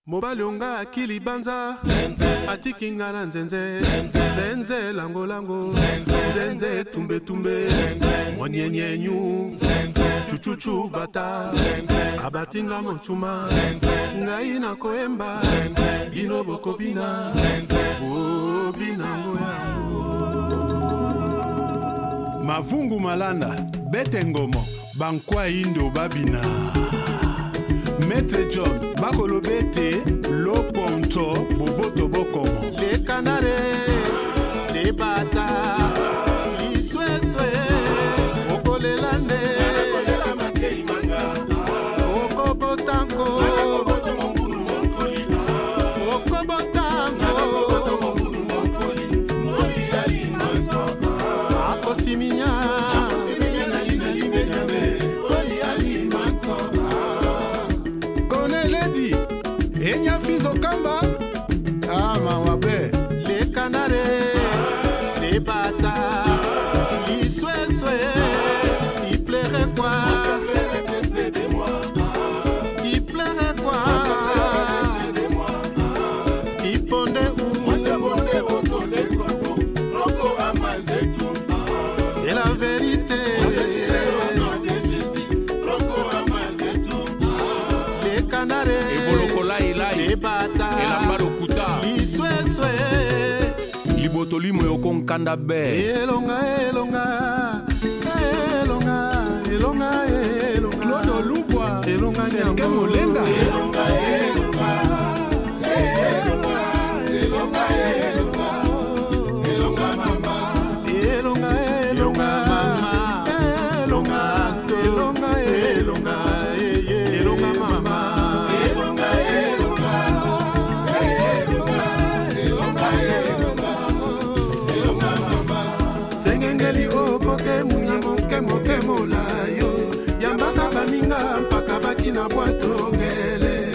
Mobalonga akili banza atikinga na nzenze zenze lango lango zenze tumbe tumbe mwanyenyenyu chuchuchu bata abatinga montuma ngai na koemba bino bokobina bobina mavungu malanda bete ngomo bankwa indo babina Maître John, Bakolo Bete, Loponto, Boboto Bokomo. Les canards, les bata, les soué-soué, Okolelande, Okobotango, Okobotango, Akosiminya. Enya fizo kamba ama wabe les canards les bata les soué tu plairais quoi tu plairais quoi tu pondais où c'est la vérité les canards Libotolimo yokonkanda be elonga Claude Lubwa elonga Seske Molenga na bwatongele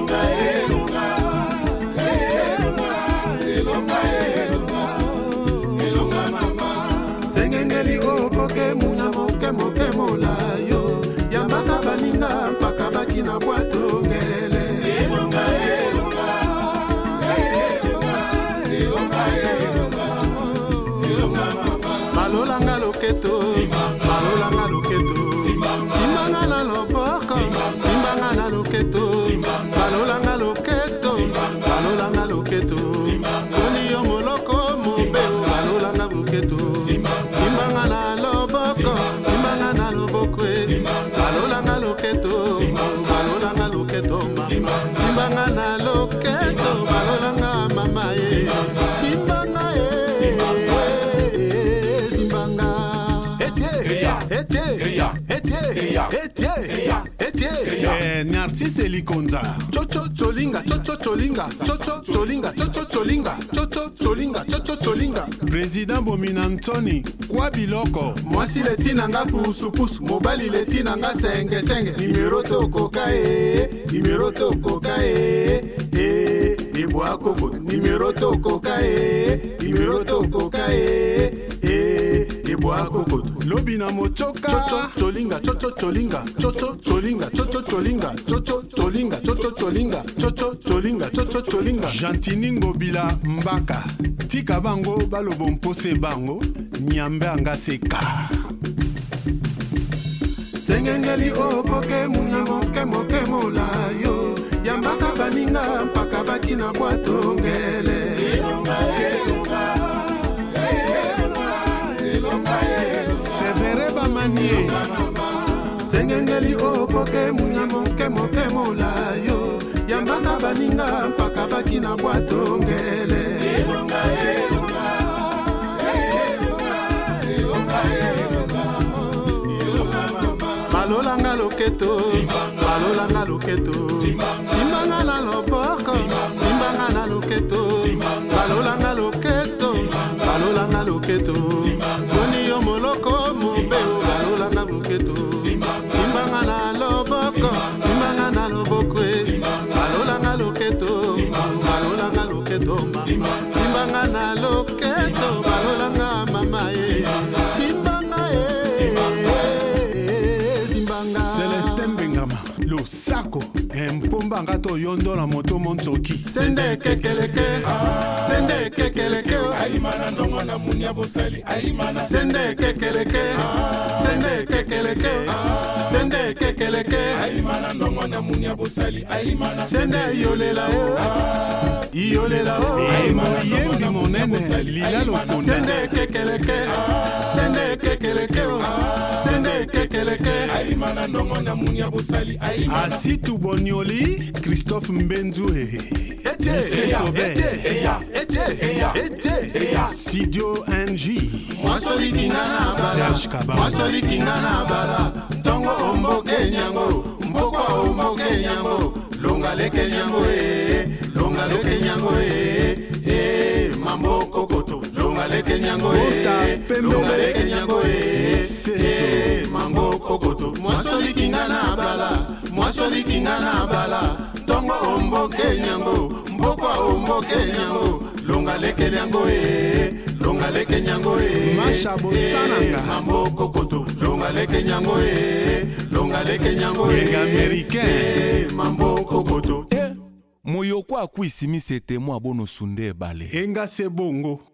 elonga mama sengengeli opoke munya moke molayo yambaka baninga mpaka baki na bwatongele elonga mama malolanga loketo simbanga na loboko simbanga na loketo balolanga loketo oni yo moloko mobeo balolanga loketo simbanga na loboko simbanga na loboko balolanga loketo simbanga na loketo balolanga mama simbanga Narcisse Likonza chocho cholinga Président Bomina Antoni kwa biloko mwasi leti nanga pusu mobali leti nanga senge numero tokoka ebwa koko numero tokoka ebwa koko lobi na mochoka cholinga Jantiningo bila mbaka tika bango balobo mpose bango nyambe anga seka sengengeli opoke munya moke molayo yambaka baninga mpaka baki na bwatongele severe bamanie sengengeli opoke munya moke molayo yambaka baninga mpaka baki na bwatongele balolanga loketo simbanga na loboko simbanga na loketo balolanga loketo oni yo moloko mobeo balolanga loketo simbanga na loboko simbanga na loboko balolanga loketo simbanga na loketo balolanga mama simbanga Celestin Bengama lo sako mpomba ngato moto yondo la moto montoki sende kekeleke sende kekeleke Aimana ndongo na munya bosali Aimana sende kekeleke sende kekeleke sende kekeleke Aimana ndongo na munya bosali Aimana sende yolela yolela yembi monene lila lokonda sende kekeleke sende kekeleke sende kekeleke Aimana ndongo na munya bosali Aimana Asitu Bonioli Christophe Mbenzue Sidio NG Mwasoli kingana bala Mwasoli kingana bala Tongo omboke nyango Mbokwa omboke nyango Longa leke nyango Longa leke nyango Mambo kokoto Longa leke nyango Longa leke nyango Mambo kokoto Mwasoli kingana bala Mwasoli kingana bala Tongo omboke nyango Mbokwa omboke nyango Longa leke nyango Longa leke nyango Masha bosananga Mambo kokoto Longa leke nyango Longa leke nyango américain Mambo kokoto moyoko akwisimi sete mwa bono sunde bale Enga se bongo